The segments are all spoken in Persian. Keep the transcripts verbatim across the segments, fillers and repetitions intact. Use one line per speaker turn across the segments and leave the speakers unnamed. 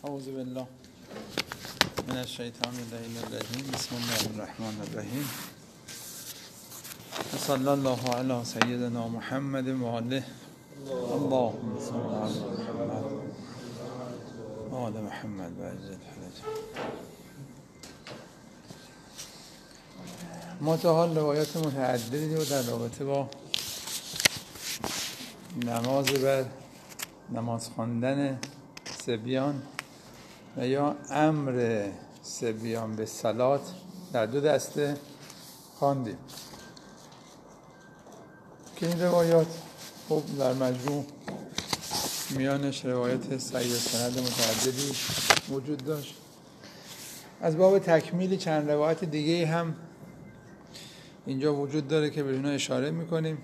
اعوذ بالله من الشیطان الرجیم. بسم الله الرحمن الرحیم. صلی الله علی سیدنا محمد و آله. اللهم صل علی محمد و آل محمد و عجل فرج. ما تا حال روایات متعددی رو در رابطه با نماز بر نماز خواندن صبیان و یا امر صبیان به صلات در دو دسته خواندیم که این روایات خب در مجموع میانش روایت صحیح سند متعددی وجود داشت. از باب تکمیلی چند روایت دیگه هم اینجا وجود داره که به اونها اشاره میکنیم.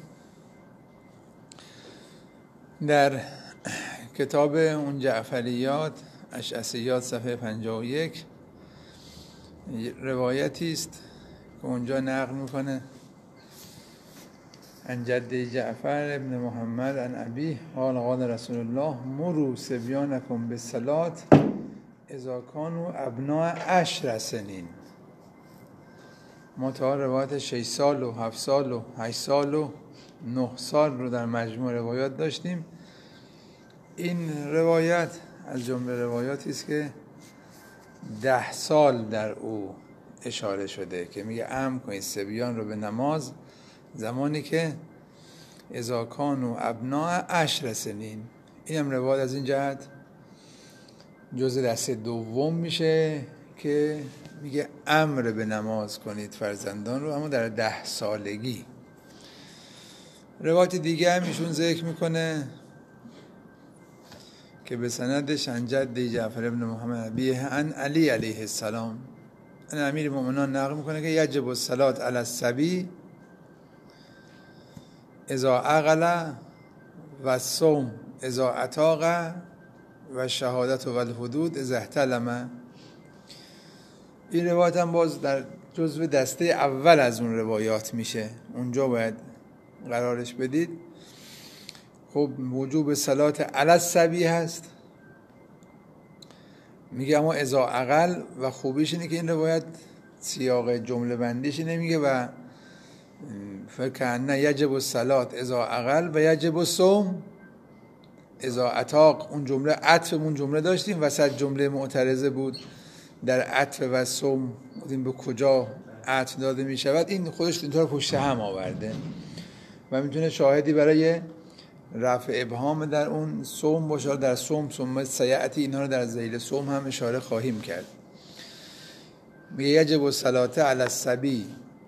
در کتاب اون جعفریات اشعثیات صفحه پنجاه و یک روایتی است که اونجا نقل میکنه عن جد جعفر ابن محمد عن ابی قال قال رسول الله مروا صبیانکم بالصلاة اذا كانوا ابناء عشر سنین. ما تا روایت شش سال و هفت سال و هشت سال و نه سال رو در مجموع روایات داشتیم. این روایت از جمله روایاتی است که ده سال در او اشاره شده که میگه امر کنید صبیان رو به نماز زمانی که اذا کانوا ابناء عشر سنین. این هم روایت از این جهت جزء دسته دوم میشه که میگه امر به نماز کنید فرزندان رو، اما در ده سالگی. روایت دیگه هم ایشون ذکر میکنه که به سندش عن جد جعفر ابن محمد ابیه عن علی علیه السلام ان امیر المؤمنین نقل میکنه که یجب الصلاة علی الصبی اذا عقل و الصوم اذا اتاق و شهادت و الحدود اذا احتلم. این روایت هم باز در جزو دسته اول از اون روایات میشه، اونجا باید قرارش بدید. خب وجوب صلات علی الصبی هست، میگه اما اذا عقل، و خوبیش اینه که این روایت سیاق جمله بندیش نمیگه و فکرنه یجب الصلات اذا عقل و یجب الصوم اذا اتاق. اون جمله عطف اون جمله داشتیم، وسط جمله معترضه بود در عطف و صوم بودیم به کجا عطف داده میشود. این خودش اینطور پشت هم آورده و میتونه شاهدی برای رفع ابهام در اون صوم باشه. در صوم صوم سیعتی اینها رو در ذیل صوم هم اشاره خواهیم کرد. میگه یجب الصلاة علی الصبی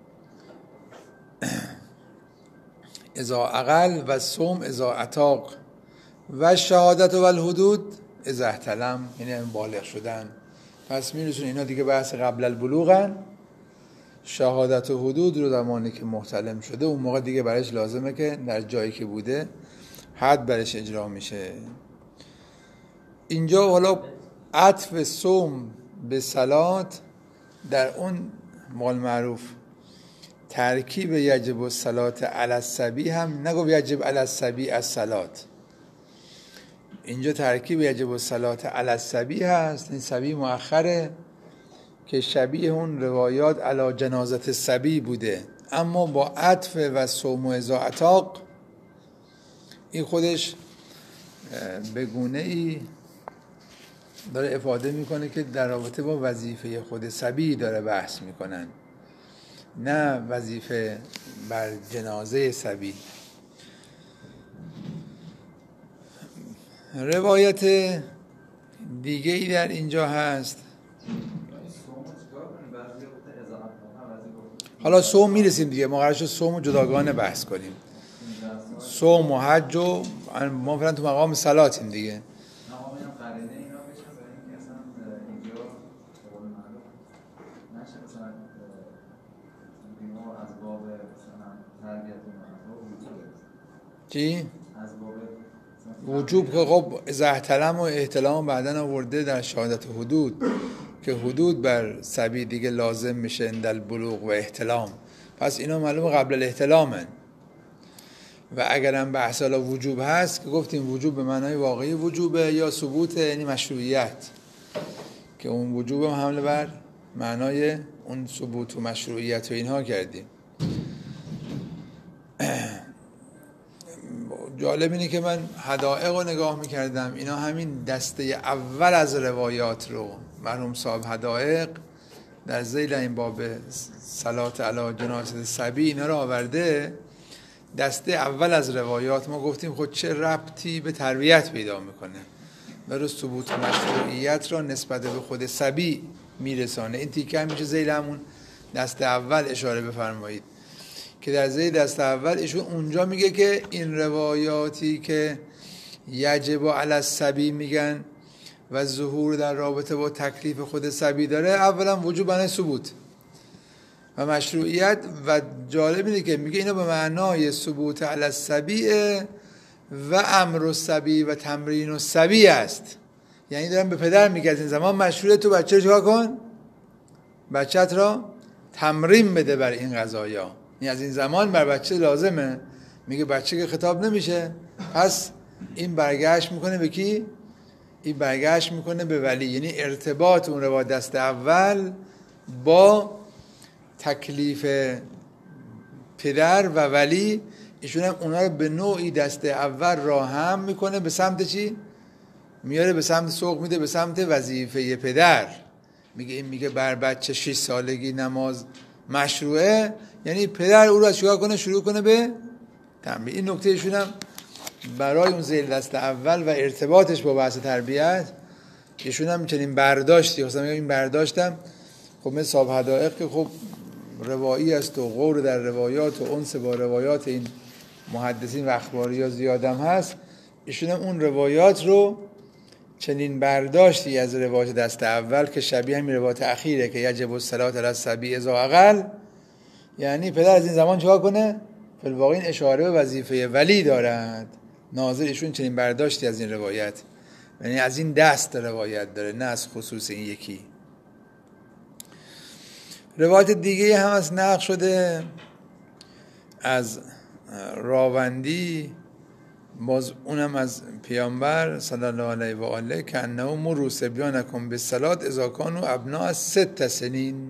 اذا عقل و صوم اذا اتاق و شهادت و الحدود اذا احتلم، یعنی بالغ شدن. پس میرسون اینا دیگه بحث قبل البلوغن. شهادت و حدود رو زمانی که محتلم شده اون موقع دیگه برایش لازمه که در جایی که بوده حد برش اجرا میشه. اینجا حالا عطف صوم به صلات در اون مال معروف ترکیب یجب الصلاة علی الصبی هم نگو یجب علی الصبی الصلات. اینجا ترکیب یجب الصلاة علی الصبی هست. این صبی مؤخره که شبیه اون روایات علی جنازت الصبی بوده، اما با عطف و صوم و اذا اتاق این خودش به گونه ای داره افاده میکنه که در رابطه با وظیفه خود صبی داره بحث میکنن، نه وظیفه بر جنازه صبی. روایت دیگه ای در اینجا هست. حالا صوم میرسیم دیگه، ما قرار شد صوم و جداگانه بحث کنیم. صوم و حج و ما فعلا تو مقام صلاتیم دیگه. چی؟ وجوب که خب اذا احتلم و احتلام بعدن آورده در شهادت حدود که حدود بر صبی دیگه لازم میشه عند البلوغ و احتلام. پس اینا معلومه قبل الاحتلامن. و اگرم بحث حالا وجوب هست که گفتیم وجوب به معنای واقعی وجوبه یا ثبوت، یعنی مشروعیت. که اون وجوب هم حمله بر معنای اون ثبوت و مشروعیت و اینها کردیم. جالب اینه که من حدائق رو نگاه میکردم، اینا همین دسته اول از روایات رو مرحوم صاحب حدائق در ذیل این باب صلات علی جنازه صبی اینا رو آورده. دسته اول از روایات ما گفتیم خود چه ربطی به تربیت پیدا میکنه، برای ثبوت و مشروعیت را نسبت به خود صبی میرسانه. این تیکه هم میشه ذیل همون دسته اول اشاره بفرمایید که در ذیل دسته اول ایشون اونجا میگه که این روایاتی که یجب علی الصبی میگن و ظهور در رابطه با تکلیف خود صبی داره، اولا وجوب معنی ثبوت و مشروعیت، و جالب اینه که میگه اینا به معنای ثبوت علی الصبی و امر الصبی و تمرین الصبی است. یعنی دارم به پدر میگه از این زمان مشروعه تو بچه رو چیکار کن؟ بچت را تمرین بده بر این قضایا. یعنی از این زمان بر بچه لازمه. میگه بچه که خطاب نمیشه، پس این برگشت میکنه به کی؟ این برگشت میکنه به ولی. یعنی ارتباط اون روایت دست اول با تکلیف پدر و ولی، ایشون هم اونا رو به نوعی دست اول راه هم میکنه به سمت چی؟ میاره به سمت سوق میده به سمت وظیفه پدر. میگه این میگه بر بچه شش سالگی نماز مشروعه، یعنی پدر او رو از چیکار کنه؟ شروع کنه به تنبیه. این نکته ایشون هم برای اون ذیل دست اول و ارتباطش با بحث تربیت ایشون هم چنین برداشتی، خواستم میگم این برداشتم خب مثل صاحب حدائق که خب روایی است و غور در روایات و انس با روایات این محدثین و اخباری ها زیادم هست، ایشون هم اون روایات رو چنین برداشتی از روایات دست اول که شبیه همین روایات اخیره که یجب الصلات علی الصبی اذا عقل، یعنی پدر از این زمان چیکار کنه؟ فی الواقع این اشاره به وظیفه ولی دارد. ناظر ایشون چنین برداشتی از این روایت، یعنی از این دست روایت داره، نه از خصوص این یکی. روایت دیگه هم از نقل شده از راوندی، باز اونم از پیامبر صلی الله علیه و آله که انه مروا صبیانکم بالصلاة اذا کانوا ابناء ست سنین،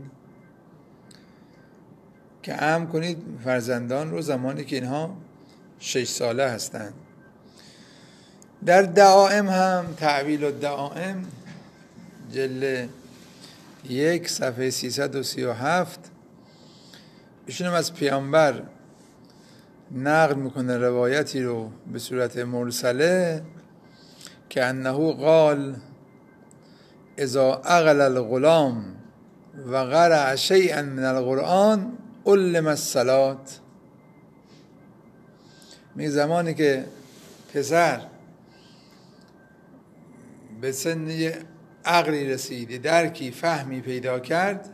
که امر کنید فرزندان رو زمانی که اینها شش ساله هستند. در دعائم هم تعویل الدعائم جلد یک صفحه سیصد و سی و هفت ایشون هم از پیامبر نقل میکنه روایتی رو به صورت مرسله که انه قال اذا عقل الغلام و قرأ شیئا من القرآن علم الصلاة. می زمانی که پسر به سن عقلی رسید، درکی فهمی پیدا کرد،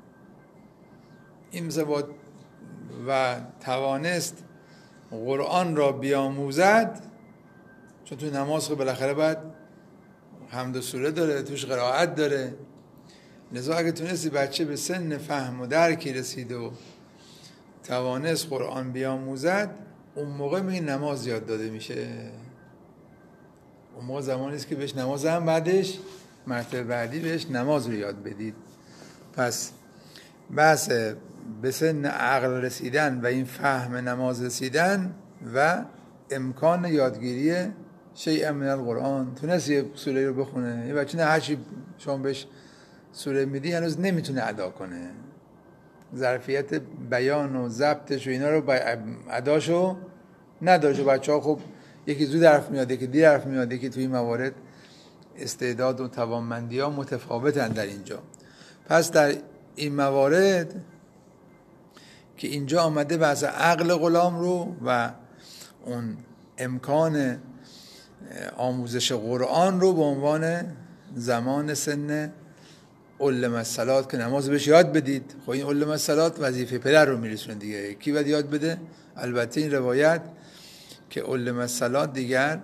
این زباد و توانست قرآن را بیاموزد، چون تو نماز خب بالاخره باید حمد و سوره داره، توش قرائت داره، لذا اگه تونستی بچه به سن فهم و درکی رسید و توانست قرآن بیاموزد، اون موقع میگه نماز یاد داده میشه. اون موقع زمانی است که بهش نماز هم بعدش مرتبه بعدی بهش نماز رو یاد بدید. پس بحث به سن عقل رسیدن و این فهم نماز رسیدن و امکان یادگیری شیء من القرآن، تونست یه سوره رو بخونه. یه بچه نه هرچی شما بهش سوره میدی هنوز نمیتونه ادا کنه، ظرفیت بیان و ضبطش و اینا رو اداشو نداره. بچه ها خب یکی زود حرف میاد، یکی دیر حرف میاد، یکی توی موارد استعداد و توانمندی ها متفاوتن در اینجا. پس در این موارد که اینجا آمده بحث عقل غلام رو و اون امکان آموزش قرآن رو به عنوان زمان سن علم الصلاة که نماز بهش یاد بدید. خب این علم الصلاة وظیفه پدر رو میرسونه دیگه، کی باید یاد بده؟ البته این روایت که علم الصلاة دیگر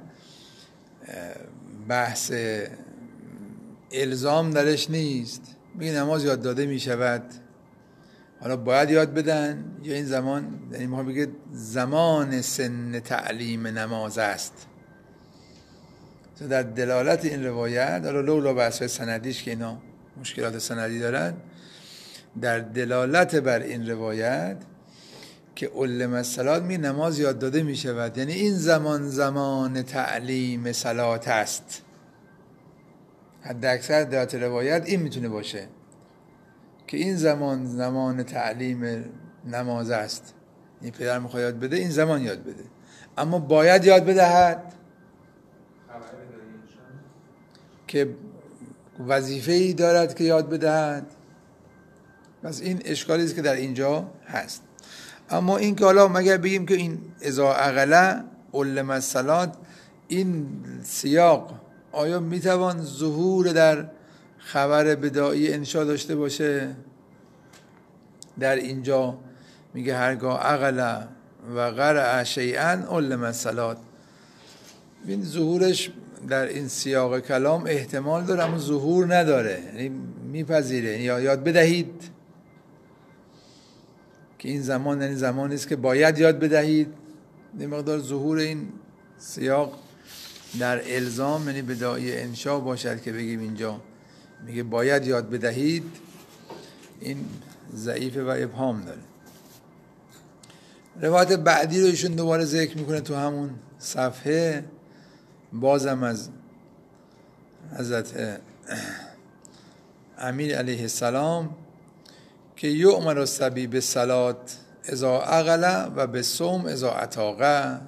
بحث الزام درش نیست، میگه نماز یاد داده میشود، حالا باید یاد بدن یا این زمان، یعنی ما بگه زمان سن تعلیم نماز است. در دلالت این روایت، حالا لولا بحث سندیش که اینا مشکلات سندی دارن، در دلالت بر این روایت که علم الصلات می نماز یاد داده می شود، یعنی این زمان زمان تعلیم صلات است. حد اکثر دلالت روایت این میتونه باشه که این زمان زمان تعلیم نماز است، این پدر میخواد یاد بده، این زمان یاد بده، اما باید یاد بدهد که وظیفه‌ای دارد که یاد بدهد. پس این اشکالی است که در اینجا هست. اما این که حالا مگر بگیم که این اذا عقله علم الصلات، این سیاق آیا میتوان ظهور در خبر بدائی انشا داشته باشه؟ در اینجا میگه هرگاه عقله و قرأ شیئا علم الصلات، این ظهورش در این سیاق کلام احتمال داره اما ظهور نداره، یعنی میپذیره یا یاد بدهید که این زمان یعنی زمانی است که باید یاد بدهید. این مقدار ظهور این سیاق در الزام یعنی بدائی انشا باشد که بگیم اینجا میگه باید یاد بدهید، این ضعیفه و ابهام داره. روایت بعدی رو ایشون دوباره ذکر میکنه تو همون صفحه، بازم از حضرت امیر علیه السلام که یؤمر الصبی بالصلات اذا عقل و بالصوم اذا اتاقه،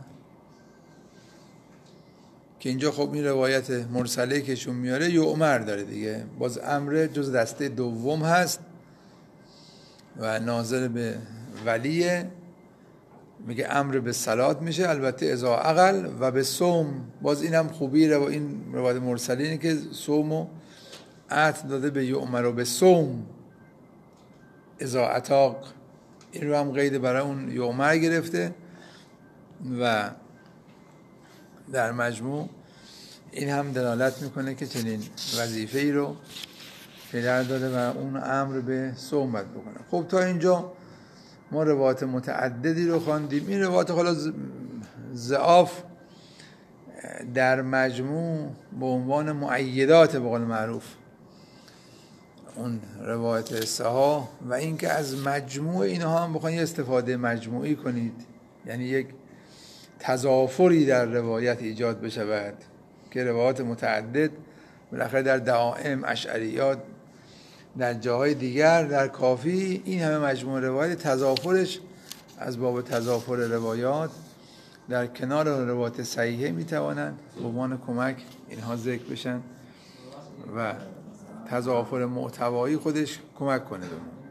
که اینجا خب این روایت مرسله که شون میاره یؤمر داره دیگه، باز امر جز دسته دوم هست و ناظر به ولیه، میگه امر به صلات میشه، البته اذا عقل و به صوم، باز این هم خوبی رو این روایت مرسله اینه که صومو عطف داده به یؤمر و به صوم اذا اتاق، این رو هم قید برای اون یؤمر گرفته و در مجموع این هم دلالت میکنه که چنین وظیفه ای رو پدر داده و اون امر به صوم باید بکنه. خب تا اینجا ما روایات متعددی رو خواندیم. این روایات حالا ضعاف در مجموع به عنوان مؤیدات به قول معروف اون روایت سها و اینکه از مجموع اینها هم بخواید استفاده مجموعی کنید، یعنی یک تضافری در روایت ایجاد بشود که روایات متعدد بالاخره در دعائم اشعریات در جاهای دیگر در کافی این همه مجموع روایت تضافرش از باب تضافر روایات در کنار روایت صحیحه میتوانند به عنوان کمک اینها ذکر بشن و تضافر محتوایی خودش کمک کنه به ما.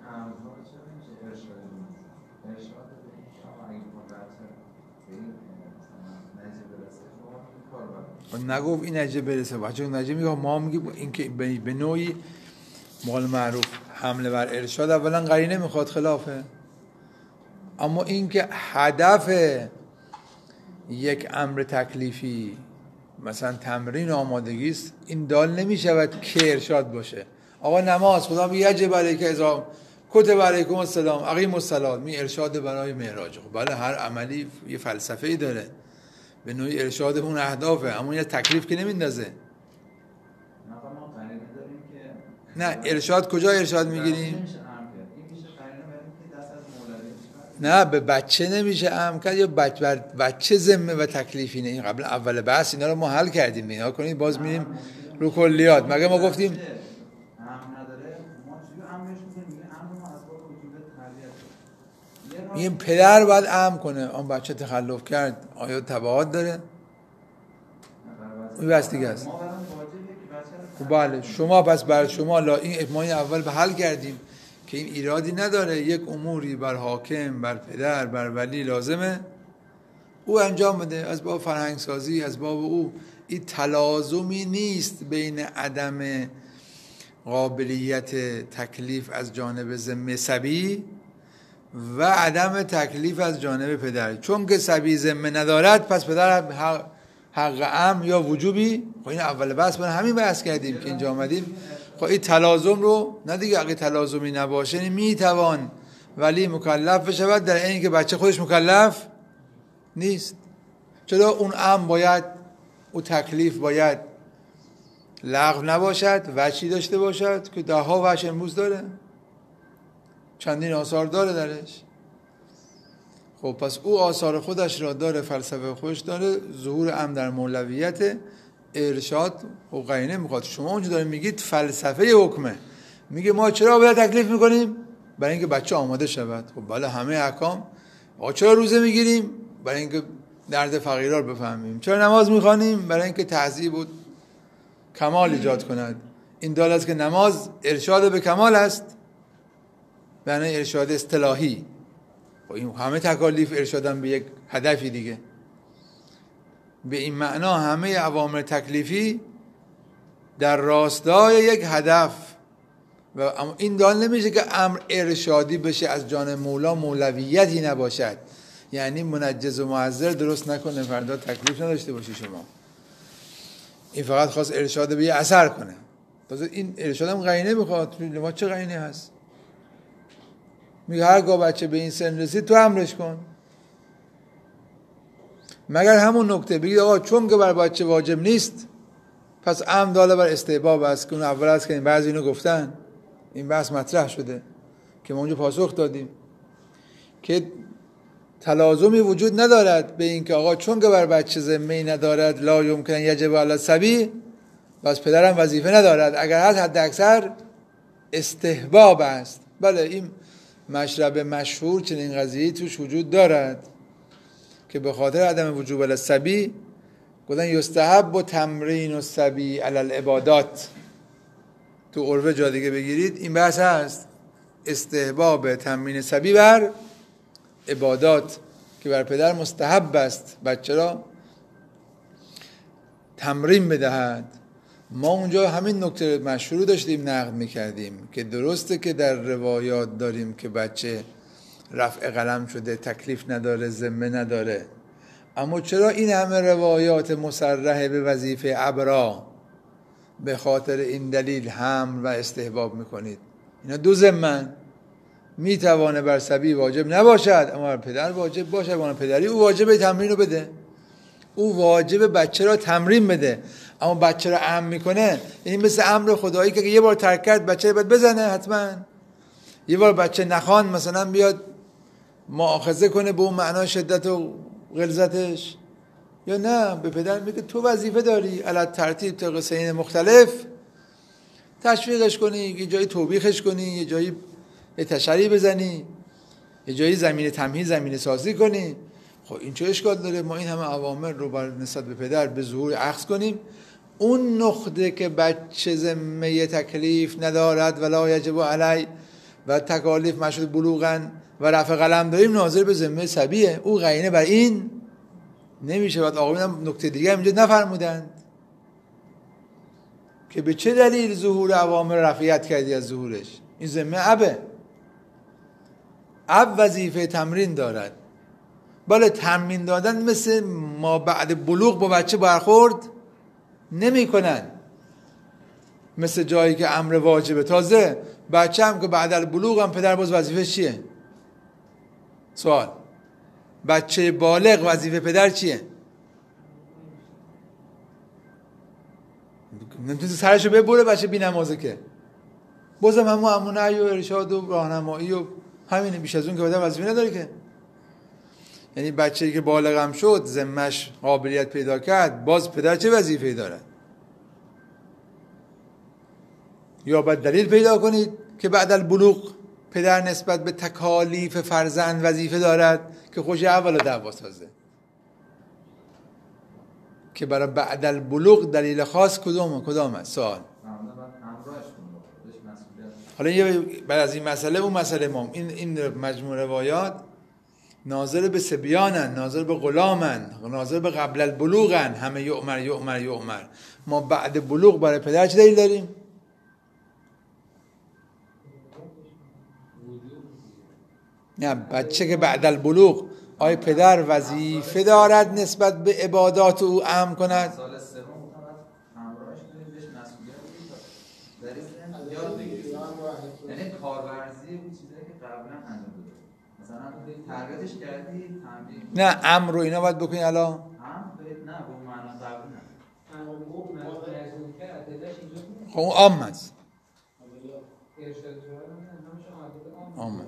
نگفت این نجه برسه، بچه نجه میگه ما میگه این که به نوعی مال معروف حمله بر ارشاد اولا قرینه میخواد خلافه، اما این که هدف یک امر تکلیفی مثلا تمرین آمادگی است، این دال نمیشود که ارشاد باشه. آقا نماز خدا میگه یجب علیک اذا کتب علیکم السلام اقیموا الصلاة، می ارشاد برای معراج. خب بله هر عملی یه فلسفه‌ای داره، به نوعی ارشاد اون اهدافه، اما یه تکلیف که نمیندازه. نه ارشاد کجا ارشاد میگیریم؟ نه به بچه نمیشه امر کرد، یا بچه بچه ذمه و تکلیفی نه. این قبل اول بحث اینا رو ما حل کردیم، اینا کنید باز میریم رو کلیات. مگه ما گفتیم این پدر باید امر کنه اون بچه تخلف کرد آیا تبعات داره؟ این بس دیگه است. خب بله شما پس بر شما لا این ما این اول به حل کردیم که این ایرادی نداره، یک اموری بر حاکم بر پدر بر ولی لازمه او انجام بده از باب فرهنگ سازی، از باب او. این تلازمی نیست بین عدم قابلیت تکلیف از جانب ذمه صبی و عدم تکلیف از جانب پدر. چون که صبی ذمه ندارد پس پدر حق, حق امر یا وجوبی. خب این اول بحث برای همین بحث کردیم که اینجا آمدیم. خب این تلازم رو نه دیگه، اگه تلازمی نباشه میتوان ولی مکلف بشود در این که بچه خودش مکلف نیست. چرا اون امر باید، اون تکلیف باید لغو نباشد، وجهی داشته باشد که ده ها وجه امروز داره، چندین آثار داره درش. خب پس او آثار خودش را داره، فلسفه خودش داره، ظهور امر در مولویت، ارشاد و قرینه میخواد. شما اونجا دارید میگید فلسفه حکمه، میگه ما چرا باید تکلیف میکنیم؟ برای اینکه بچه آماده شود. خب بله همه احکام. آقا چرا روزه میگیریم؟ برای اینکه درد فقیرا رو بفهمیم. چرا نماز میخوانیم؟ برای اینکه تهذیب و کمال ایجاد کند. این دال است که نماز ارشاد به کمال است، یعنی ارشاد اصطلاحی. و این همه تکالیف ارشادن به یک هدفی دیگه. به این معنا همه اوامر تکلیفی در راستای یک هدف. و اما این دال نمیشه که امر ارشادی بشه از جان مولا، مولویتی نباشد، یعنی منجز و معذر درست نکنه فردا تکلیف نداشته باشی شما. این فقط خواست ارشاد به یه اثر کنه. تازه این ارشاد هم قرینه میخواد. ما چه قرینه هست؟ میگه هرگاه بچه به این سن رسید تو امرش کن. مگر همون نکته بگید آقا چون که بر بچه واجب نیست پس امر داله بر استحباب است، که اون اول است که این بعضی اینو گفتن، این بحث مطرح شده که ما اونجا پاسخ دادیم که تلازمی وجود ندارد به این که آقا چون که بر بچه ذمه‌ای ندارد لا یمکن یجب علی الصبی، بس پدرم وظیفه ندارد. اگر هست حد اکثر استحباب است. بله این مشرب مشهور چنین قضیه‌ای توش وجود دارد که به خاطر عدم وجوب الصبی گفتن یستحب و تمرین الصبی علی العبادات. تو عرف جا دیگه بگیرید این بحث هست، استحباب تمرین صبی بر عبادات که بر پدر مستحب است بچه را تمرین بدهد. ما اونجا همین نکته مشهور داشتیم نقد میکردیم که درسته که در روایات داریم که بچه رفع قلم شده، تکلیف نداره، ذمه نداره، اما چرا این همه روایات مصرح به وظیفه ابرا به خاطر این دلیل حمل و استحباب میکنید؟ اینا دو ذمن، میتوانه بر صبی واجب نباشد اما بر پدر واجب باشد. بر پدری او واجب تمرین رو بده، او واجب بچه را تمرین بده، اما بچه را امر میکنه. این مثل امر خدایی که یه بار ترک کرد بچه باید بزنه حتما، یه بار بچه نخوان مثلا بیاد مؤاخذه کنه به اون معنای شدت و غلظتش، یا نه به پدر میگه تو وظیفه داری علی ترتیب طبق سنین مختلف تشویقش کنی، یه جایی توبیخش کنی، یه جایی یه تشریع بزنی، یه جایی زمین تمهید زمین سازی کنی. خب این چه اشکال داره ما این همه اوامر رو بر نسبت به پدر به ظهور اخذ کنیم؟ اون نقطه که بچه ذمه تکلیف ندارد ولا یجب علی و تکالیف مشروط بلوغا و رفع قلم داریم ناظر به ذمه صبیه، او قرینه بر این نمیشه. بعد آقایون هم نکته دیگه اینجا نفرمودند که به چه دلیل ظهور اوامر رفعیت کردی از ظهورش؟ این ذمه ابه، اب وظیفه تمرین دارد. بله تمرین دادن مثل ما بعد بلوغ با بچه برخورد نمی کنن، مثل جایی که امر واجبه. تازه بچه هم که بعد البلوغ هم پدر باز وظیفه چیه؟ سوال، بچه بالغ وظیفه پدر چیه؟ نمیتونی سرشو ببره بچه بی نمازه که بازم همون امونه و ارشاد و راهنمایی و همینه، بیش از اون که پدر وظیفه نداره که. یعنی بچه‌ای که بالغ هم شد ذمه‌اش قابلیت پیدا کرد، باز پدر چه وظیفه‌ای داره؟ یا باید دلیل پیدا کنید که بعد البلوغ پدر نسبت به تکالیف فرزند وظیفه دارد که خوش اول دعوا سازه، که برای بعد البلوغ دلیل خاص کدوم کدام است؟ سوال. حالا یه بعد از این مسئله اون مسئله ما این این مجموع روایات ناظر به سبیانن، ناظر به غلامن، ناظر به قبل البلوغن، همه یؤمر یؤمر یؤمر. ما بعد بلوغ برای پدر چه دلیل داریم؟ نه بچه که بعد البلوغ آیا پدر وظیفه دارد نسبت به عبادات او امر کند؟
سال سوم همراهش کنید بهش مسئولیت بدید در یاد بگیرید، یعنی کارورزی اون چیزایی که قبلا انجام داده، مثلا تربیتش کردی تمرین
نه امر رو اینا باید بکنی الان
هم نه به اون معنا قبل نه
امر رو متوجه که ادلش
خب اون عام است. عام.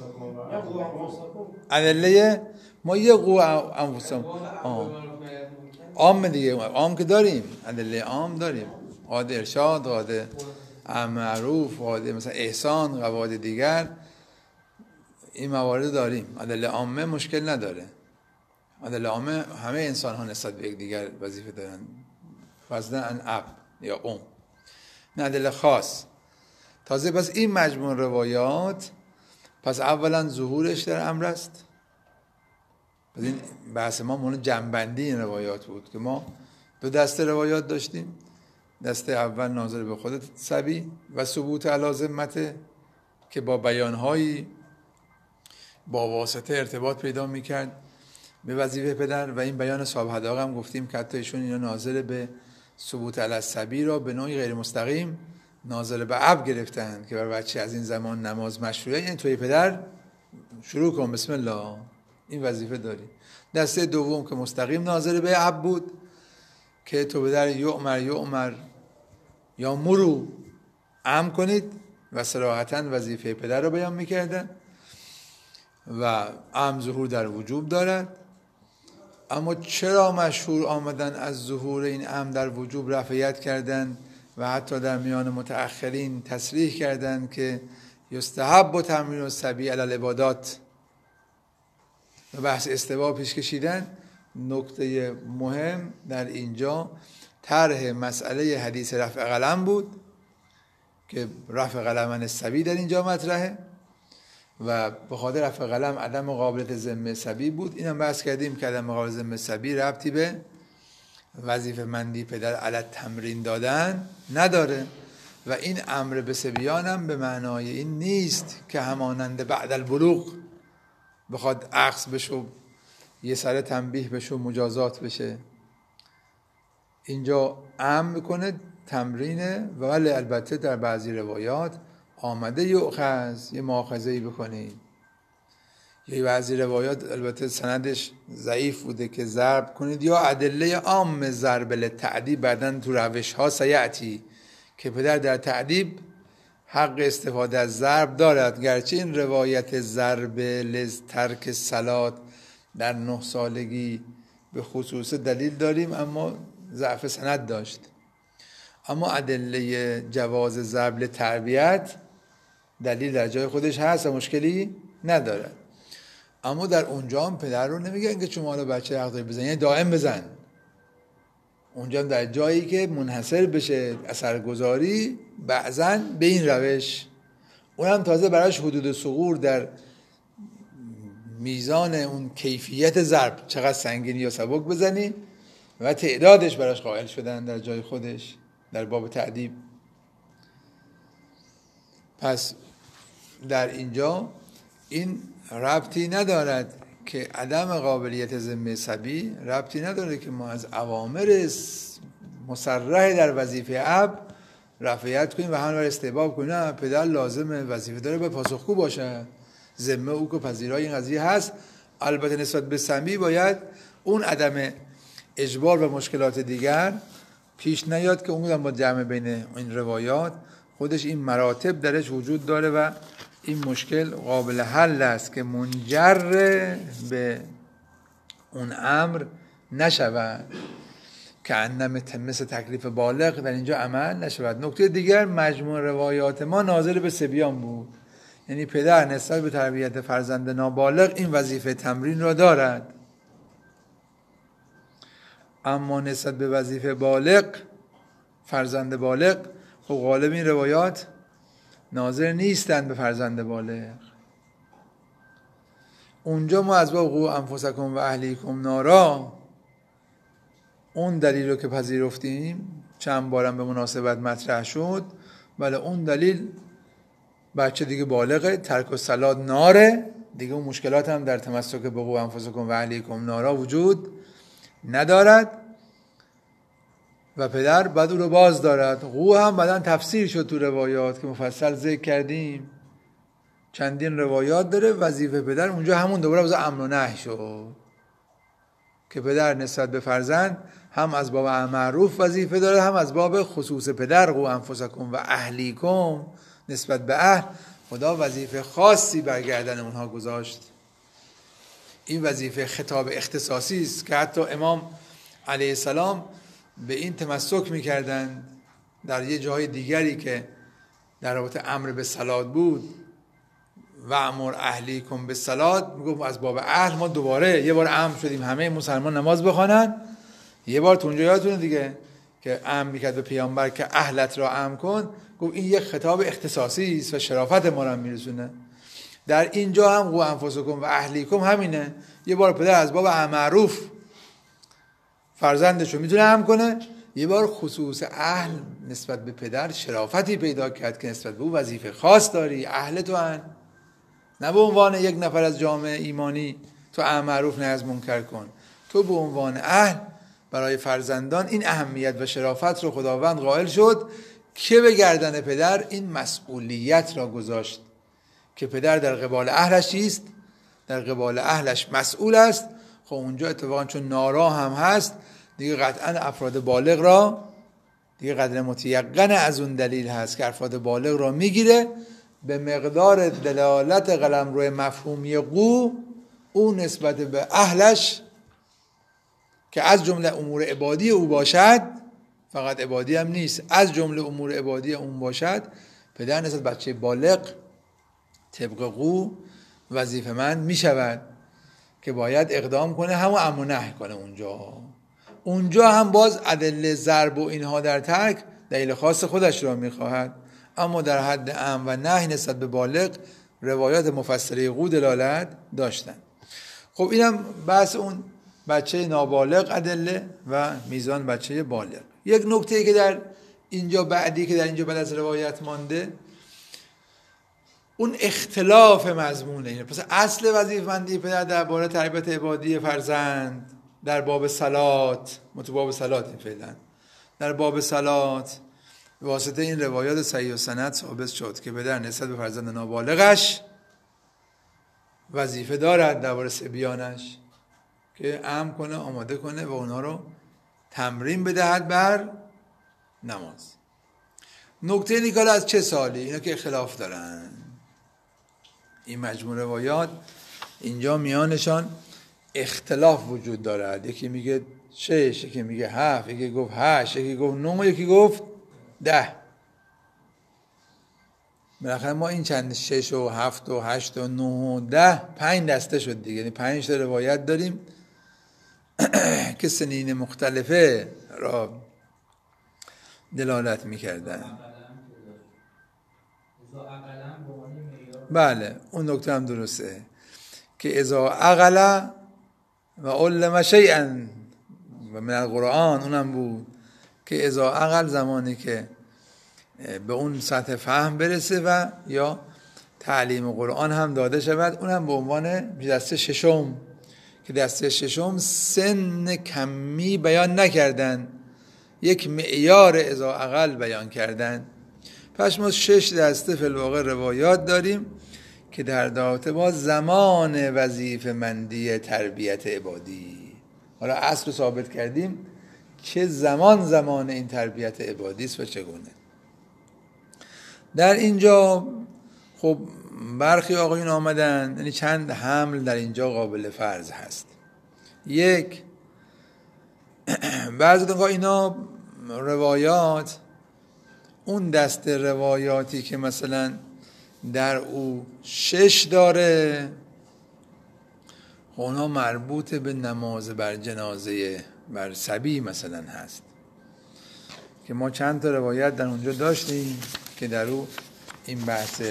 ادله ما یه قوا انفسکم عام دیگه، عام که داریم، ادله عام داریم، قاعده ارشاد، قاعده معروف، قاعده مثلا احسان، قواعد دیگر، این موارد داریم. ادله عامه مشکل نداره. ادله عامه همه انسان ها نسبت به یک دیگر وظیفه دارن، فضلا عن اب یا ام. نه ادله خاص. تازه پس این مجموع روایات، پس اولا ظهورش در امر است. پس این بحث ما مون جنبندی این روایات بود که ما دو دسته روایات داشتیم. دسته اول ناظر به خود صبی و ثبوت علی ذمته که با بیانهایی با واسطه ارتباط پیدا میکرد به وظیفه پدر، و این بیان صاحب حداق هم گفتیم که حتی ایشون اینا ناظر به ثبوت علی صبی را به نوعی غیر مستقیم ناظر به اب گرفتن که بر بچه از این زمان نماز مشروعه، یعنی توی پدر شروع کن بسم الله، این وظیفه داری. دسته دوم که مستقیم ناظر به اب بود که تو پدر یؤمر یؤمر یا مرو امر کنید و صراحتاً وظیفه پدر رو بیان میکردن و امر ظهور در وجوب دارد. اما چرا مشهور آمدن از ظهور این امر در وجوب رفعیت کردن و حتی در میان متأخرین تصریح کردن که یستحب و تمرین الصبی علی العبادات و بحث استوا پیش کشیدن؟ نکته مهم در اینجا طرح مسئله حدیث رفع قلم بود که رفع قلم عن الصبی در اینجا مطرحه و به خاطر رفع قلم عدم قابلیت ذمه صبی بود. اینم بحث کردیم که عدم قابلیت ذمه صبی ربطی به وظیفه مندی پدر علی تمرین دادن نداره و این امر به صبیان هم به معنای این نیست که همانند بعد البلوغ بخواد اخذ بشه، یه سر تنبیه بشه، مجازات بشه. اینجا امر میکنه تمرینه، ولی البته در بعضی روایات آمده یؤخذ، یه مؤاخذه‌ای بکنید. یه بعضی روایات البته سندش ضعیف بوده که ضرب کنید، یا ادله عام ضرب للتعدیب بعدن تو روش ها سیعتی که پدر در تعدیب حق استفاده از ضرب دارد، گرچه این روایت ضرب لترک صلات در نه سالگی به خصوص دلیل داریم اما ضعف سند داشت. اما ادله جواز ضرب لتربیت دلیل در جای خودش هست و مشکلی نداره. اما در اونجا هم پدر رو نمیگن که شما حالا بچه حق داری بزن، یعنی دائم بزن. اونجا هم در جایی که منحصر بشه اثرگذاری بعضاً به این روش، اونم تازه براش حدود صغور در میزان اون کیفیت ضرب چقدر سنگینی یا سبک بزنی و تعدادش براش قائل شدن در جای خودش در باب تعدیب. پس در اینجا این ربطی ندارد که عدم قابلیت ذمه صبی ربطی نداره که ما از اوامر مصرح در وظیفه اب رفعیت کنیم و همون رو استحباب کنیم. نه، پدر لازمه وظیفه داره به پاسخگو باشه، ذمه او که پذیرای این قضیه هست. البته نسبت به صبی باید اون عدم اجبار و مشکلات دیگر پیش نیاد که اون با جمع بین این روایات خودش این مراتب درش وجود داره و این مشکل قابل حل است که منجر به اون امر نشود که انم مثل تکلیف بالغ در اینجا عمل نشود. نکته دیگر مجموع روایات ما ناظر به صبیان بود، یعنی پدر نسبت به تربیت فرزند نابالغ این وظیفه تمرین را دارد، اما نسبت به وظیفه بالغ فرزند بالغ خب غالب این روایات ناظر نیستند به فرزند بالغ. اونجا ما از باب قوا انفسکم و اهلیکم نارا اون دلیل رو که پذیرفتیم چند بارم به مناسبت مطرح شد، ولی اون دلیل بچه دیگه بالغه، ترک الصلات ناره دیگه، اون مشکلات هم در تمسک به قوا انفسکم و اهلیکم نارا وجود ندارد و پدر بعد او رو باز دارد. قو هم بعدن تفسیر شد تو روایات که مفصل ذکر کردیم، چندین روایات داره. وظیفه پدر اونجا همون دوباره باز امر و نهی شد. که پدر نسبت به فرزند هم از باب امر معروف وظیفه داره، هم از باب خصوص پدر قو انفسکم و اهلیکم نسبت به اهل خدا وظیفه خاصی بر گردن اونها گذاشت. این وظیفه خطاب اختصاصی است که حتی امام علیه السلام به این تمسک می‌کردند. در یه جای دیگری که در رابطه امر به صلات بود و امر اهلیکم به صلات، میگفت از باب اهل ما دوباره یه بار امر شدیم همه مسلمان نماز بخوانن، یه بار تو اونجا یادتونه دیگه که امر میکرد به پیامبر که اهلت را امر کن، گفت این یه خطاب اختصاصی است و شرافت ما را میرسونه. در اینجا هم قو انفسکم و اهلیکم همینه، یه بار پدر از باب امر معروف فرزندشو میتونه امر کنه، یه بار خصوص اهل نسبت به پدر شرافتی پیدا کرد که نسبت به او وظیفه خاص داری، اهل تو هن، نه به عنوان یک نفر از جامعه ایمانی تو امر معروف نهی از منکر کن، تو به عنوان اهل برای فرزندان این اهمیت و شرافت رو خداوند قائل شد که به گردن پدر این مسئولیت را گذاشت که پدر در قبال اهلش چیست؟ در قبال اهلش مسئول است. خب اونجا اتفاقا چون نارا هم هست دیگه قطعا افراد بالغ را دیگه قدر متیقن از اون دلیل هست که افراد بالغ را میگیره به مقدار دلالت قلمرو مفهومی قو او نسبت به اهلش که از جمله امور عبادی او باشد، فقط عبادی هم نیست، از جمله امور عبادی اون باشد، پدر نسبت بچه بالغ طبق قو وظیفه‌مند می شود که باید اقدام کنه، همون امر و نهی کنه. اونجا اونجا هم باز ادله ضرب و اینها در ترک دلیل خاص خودش را می خواهد، اما در حد امر و نهی نسبت به بالغ روایات مفصله قو دلالت داشتن. خب اینم بحث اون بچه نابالغ ادله و میزان بچه بالغ. یک نکته که در اینجا بعدی که در اینجا بعد از روایت مانده اون اختلاف مضمونه اینه. پس اصل وظیفه‌مندی پدر درباره تربیت عبادی فرزند در باب صلات، متو باب صلات فعلا در باب صلات واسطه این روایات صحیح و سند ثابت شد که پدر نسبت به فرزند نابالغش وظیفه دارد درباره صبیانش که امر کنه، آماده کنه و اونها رو تمرین بدهد بر نماز. نکته اینه که از چه سالی اینا که اختلاف دارن این مجموع روایات اینجا میانشان اختلاف وجود دارد، یکی میگه شش، یکی میگه هفت، یکی گفت هشت، یکی گفت نه، یکی گفت ده. بالاخره ما این چند شش و هفت و هشت و نه و ده پنج دسته شد دیگه، یعنی پنج تا روایت داریم که سنین مختلفه را دلالت میکردن. بله اون نکته هم درسته که اذا عقل و علم شیئا و من القرآن اونم بود که اذا عقل زمانی که به اون سطح فهم برسه و یا تعلیم قرآن هم داده شود، اونم به عنوان دسته ششم که دسته ششم سن کمی بیان نکردن، یک معیار اذا عقل بیان کردن. پس ما شش دسته فی الواقع روایات داریم که در رابطه با زمان وظیفه مندی تربیت عبادی. حالا اصل رو ثابت کردیم چه زمان زمان این تربیت عبادی است و چگونه. در اینجا خب برخی آقایون آمدن، یعنی چند حمل در اینجا قابل فرض هست. یک، بعضی دنگاه اینا روایات اون دست روایاتی که مثلا در او شش داره اونا مربوط به نماز بر جنازه بر صبی مثلا هست که ما چند تا روایت در اونجا داشتیم که در او این بحث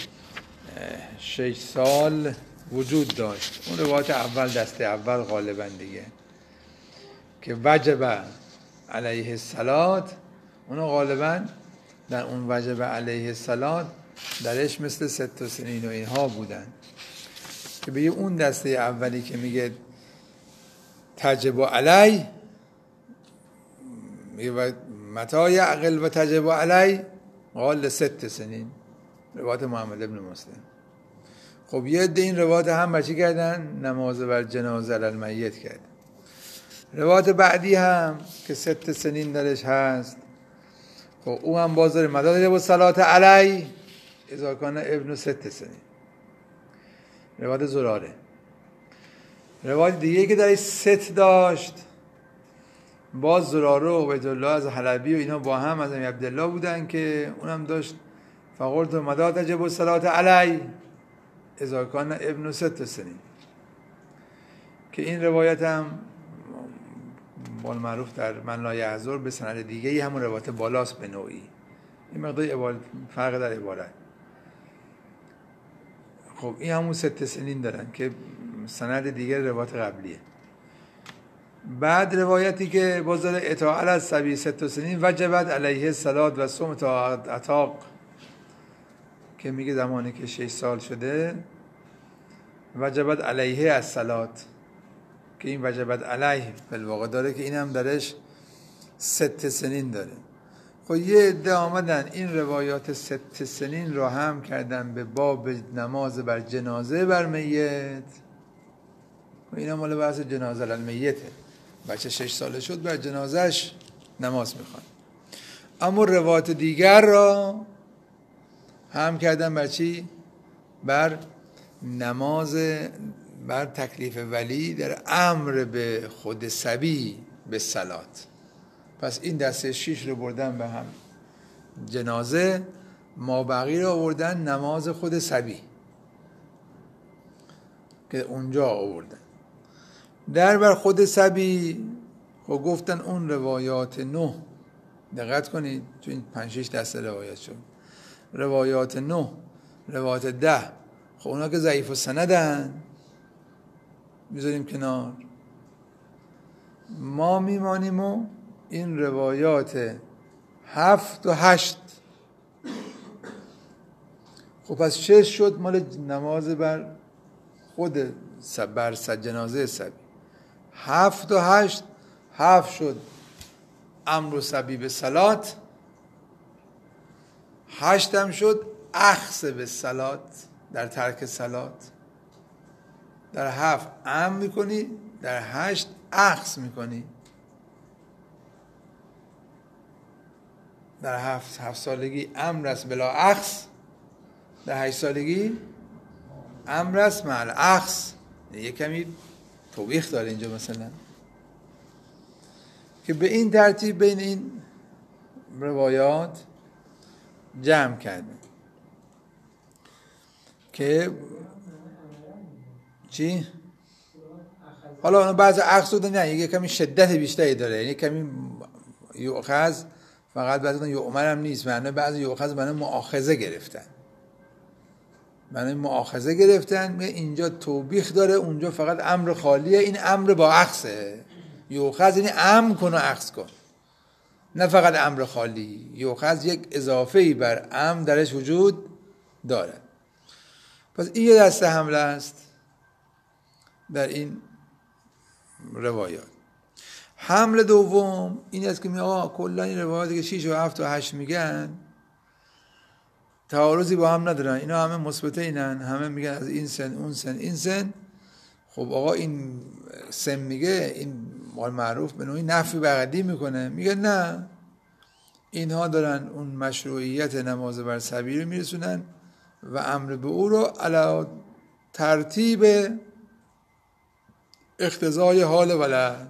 شش سال وجود داشت. اون روایت اول دسته اول غالبا دیگه که وجب علیه الصلات، اونو غالبا در اون وجب علیه الصلات درش مثل ست سنین و اینها بودن که به اون دسته اولی که میگه تجب علی میگه متى یعقل و تجب علی قال ست سنین، روایت محمد ابن مسلم. خب یه عده این روایت هم بچی کردن نماز بر جنازه علی المیت کرد. روایت بعدی هم که ست سنین درش هست، خب او هم باز داره مداد یجب الصلاة علی اذا کان ابن ست سنین، روایت زراره. روایت دیگه که درش ست داشت باز زراره و عبیدالله از حلبی و اینا با هم از امی عبدالله بودن که اونم داشت فقلت مداد یجب الصلاة علی اذا کان ابن ست سنین، که این روایت هم بال معروف در من لا یحضر به سند دیگه ای همون روایت بالاست به نوعی، این مقدار فرق در عبارت. خب این همون ست سنین دارن که سند دیگر روایت قبلیه. بعد روایتی که باز داره اطاع علی الصبی ست سنین وجبت علیه الصلاة و صوم تا عتاق، که میگه زمانی که شش سال شده وجبت علیه الصلاة، که این وجبت علیه بالواقع داره که این هم درش ست سنین داره. خب یه عده آمدن این روایات ست سنین رو هم کردن به باب نماز بر جنازه بر میت، و این هم مال بحث جنازه المیته، بچه شش ساله شد بر جنازهش نماز میخوان. اما روایات دیگر را هم کردن بر چی؟ بر نماز بر تکلیف ولی در امر به خود صبی به صلات. پس این دسته شیش رو بردن به هم جنازه، ما بقیه رو آوردن نماز خود صبی که اونجا آوردن. در بر خود صبی خب گفتن اون روایات نه، دقت کنید تو این پنج شش دسته روایات شد، روایات نه، روایات ده، خب اونا که ضعیف و سندن میذاریم کنار، ما میمانیم و این روایات هفت و هشت. خب پس شش شد مال نماز بر خود بر جنازه صبی، هفت و هشت، هفت شد امر و صبی به صلات، هشت هم شد اخذ به صلات در ترک صلات. در هفت امر میکنی، در هشت اخذ میکنی. در هفت هفت سالگی امر است بلا اخذ، در هشت سالگی امر است مع الاخذ. یه کمی توبیخ داره اینجا مثلا، که به این ترتیب بین این روایات جمع کرده که چی؟ حالا اون بعض اخذ داره، نه یه کمی شدت بیشتری داره، یعنی کمی یؤخذ فقط بعضی یؤمر هم نیست، معنی بعضی یؤخذ معنی مؤاخذه گرفتن، معنی مؤاخذه گرفتن. اینجا توبیخ داره، اونجا فقط امر خالیه، این امر با اخذه. یؤخذ یعنی امر کن و اخذ کن، نه فقط امر خالی. یؤخذ یک اضافه‌ای بر امر درش وجود داره. پس این یه دسته حمله است در این روایات. حمله دوم این است که می آقا کلا این روایاتی که شش و هفت و هشت میگن تعارضی با هم ندارن، اینا همه مثبته اینن، همه میگن از این سن اون سن این سن. خب آقا این سن میگه، این مال معروف به نوعی نفی بغدی میکنه، میگه نه اینها دارن اون مشروعیت نماز بر صبی رو میرسونن و امر به او رو علی ترتیب اقتضای حال ولد.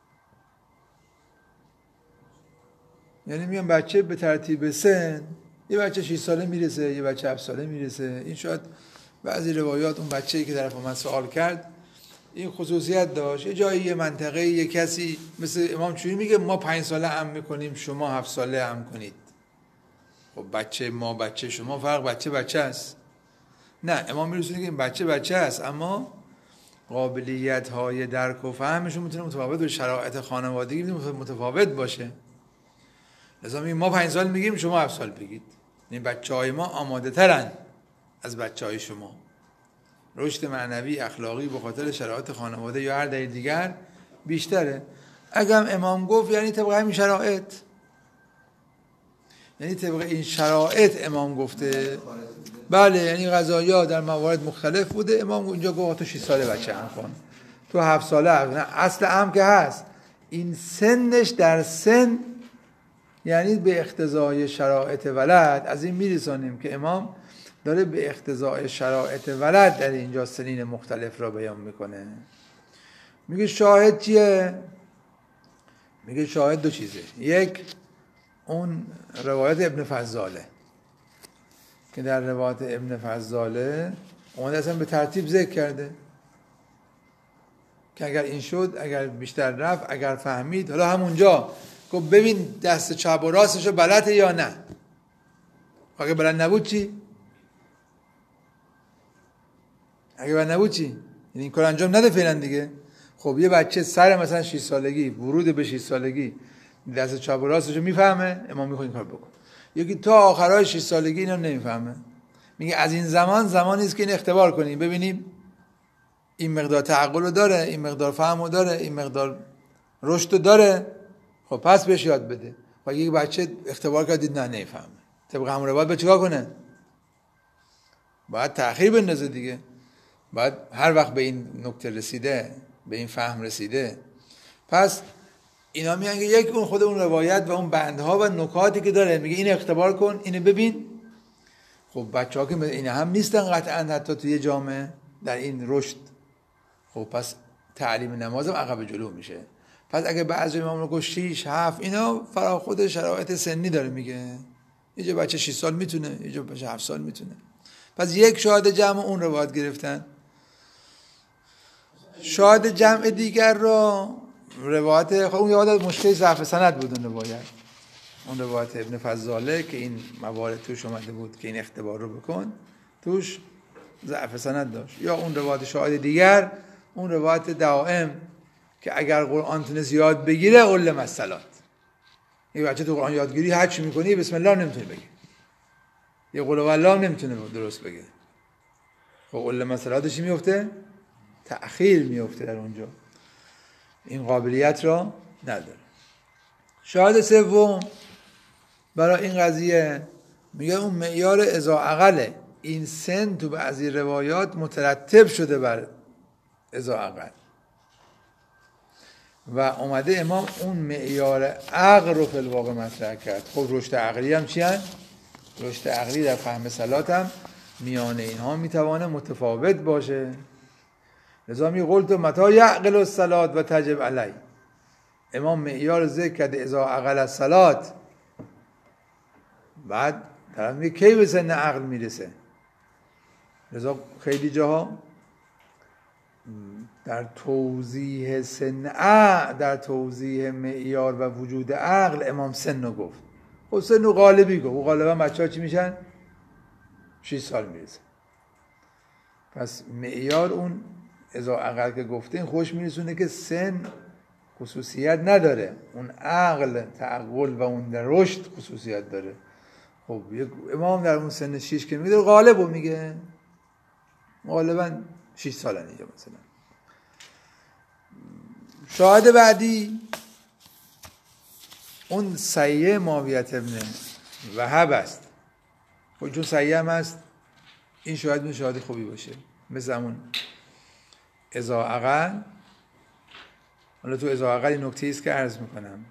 یعنی میگن بچه به ترتیب سن، یه بچه شش ساله میرسه، یه بچه هفت ساله میرسه. این شاید بعضی روایات اون بچه‌ای که طرف من سوال کرد این خصوصیت داشت، یه جایی یه منطقه یه کسی مثل امام چویی میگه ما پنج ساله عم میکنیم شما هفت ساله عم کنید. خب بچه ما بچه شما فرق بچه بچه است. نه امام میرسونه که این بچه بچه است، اما قابلیت های درک و فهمشون میتونه متفاوت به شرایط خانوادگی متفاوت باشه. لذا میگیم ما پنج سال میگیم شما هفت سال بگید. این بچه های ما آماده ترن از بچه های شما. رشد معنوی اخلاقی به خاطر شرایط خانواده یا هر دلیل دیگر بیشتره. اگرم امام گفت یعنی طبق همین شرایط، یعنی طبق این شرایط امام گفته. بله یعنی قضایا در موارد مختلف بوده، امام اینجا گفت تو شش ساله بچه هم کن، تو هفت ساله هم. اصل هم که هست، این سنش در سن یعنی به اقتضای شرایط ولد. از این میرسانیم که امام داره به اقتضای شرایط ولد در اینجا سنین مختلف را بیان میکنه. میگه شاهد چیه؟ میگه شاهد دو چیزه. یک اون روایت ابن فضاله که در روایت ابن فضاله اومده اصلا به ترتیب ذکر کرده که اگر این شد، اگر بیشتر رفت، اگر فهمید. حالا همونجا گفت ببین دست چپ و راستشو بلده یا نه. اگه بلد نبود چی؟ اگه بلد نبود چی؟ یعنی این کار انجام نده فعلا دیگه. خب یه بچه سر مثلا شش سالگی ورود به شش سالگی دست چپ و راستشو میفهمه، امام میخواد این کار بکن. یکی تا آخرای شش سالگی اینو نمیفهمه. میگه از این زمان زمانی است که این اختبار کنیم ببینیم این مقدار تعقل رو داره، این مقدار فهم رو داره، این مقدار رشد رو داره. خب پس بهش یاد بده. و یک بچه اختبار کردید نه نمیفهمه، طبق همون روایت باید چیکار کنه؟ باید تأخیر بندازه دیگه. باید هر وقت به این نکته رسیده، به این فهم رسیده. پس اینا میگن که یک اون خود اون روایت و اون بندها و نکاتی که داره میگه این اختبار کن، اینو ببین. خب بچه‌ها که این هم نیستن قطعا حتی توی جامعه در این رشد. خب پس تعلیم نمازم عقب جلو میشه. پس اگه بعضی امام رو گفت شش هفت اینا فرا خود شرایط سنی داره میگه. یه جا بچه شش سال میتونه، یه جا بچه هفت سال میتونه. پس یک شاهد جمع اون روایت گرفتن. شاهد جمع دیگر را روایت خب اون یاد مشکل ضعف سند بود اون روایت. اون روایت ابن فضاله که این موارد توش اومده بود که این اختبار رو بکن، توش ضعف سند داشت. یا اون روایت شاهد دیگر، اون روایت دائم که اگر قرآن تونست یاد بگیره علم الصلات. یه بچه تو قرآن یادگیری هر چی میکنی بسم الله نمیتونه بگه، یه قل هوالله نمیتونه درست بگه. خب علم الصلاتش میفته؟ تأخیر میفته در اونجا، این قابلیت را نداره. شاهد سوم برای این قضیه میگه اون معیار اذا اقله. این سن تو بعضی روایات مترتب شده بر اذا اقل و اومده امام اون معیار عقل رو فی الواقع مطرح کرد. خب رشد عقلی هم چی هست؟ رشد عقلی در فهم صلات هم میان اینها میتوانه متفاوت باشه. لذا می قلت متى یعقل الصلات و تجب علی. امام معیار ذکر کرده اذا عقل الصلات، بعد طرف میگه کی به سن عقل میرسه. لذا خیلی جاها در توضیح سن عقل، در توضیح معیار و وجود عقل امام سن رو گفت. خب سن رو غالبی گفت. و غالبا بچه ها چی میشن؟ شش سال میرسه. پس معیار اون اذا عقل که گفته این خوش میرسونه که سن خصوصیت نداره، اون عقل تعقل و اون در رشد خصوصیت داره. خب امام در اون سن شش که میگه غالب رو میگه، غالبا شش سالن اینجا مثلا. شاهد بعدی اون سیه معاویت ابن وهب است. خب چون سیه هم است این شاهد میشه شاهد خوبی باشه، مثل همون اذا عقل. حالا تو اذا عقل این نکته ایست که عرض میکنم.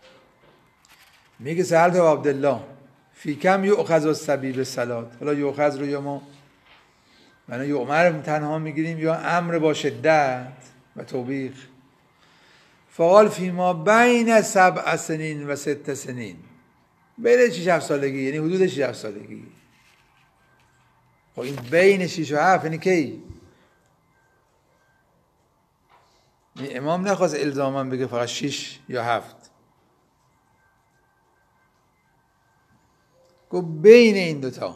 میگه سألت عبدالله فی کم یؤخذ الصبی بالصلاة. حالا یؤخذ رو یا ما معنی یؤمر تنها میگیریم یا امر با شدت و توبیخ. فقال فیما بین سبع سنین و ست سنین، بین شش هفت سالگی، یعنی حدود شش هفت سالگی. خب این بین شش و هفت یعنی کی؟ امام نخواست الزاما بگه فقط شش یا هفت، گفت بین این دوتا.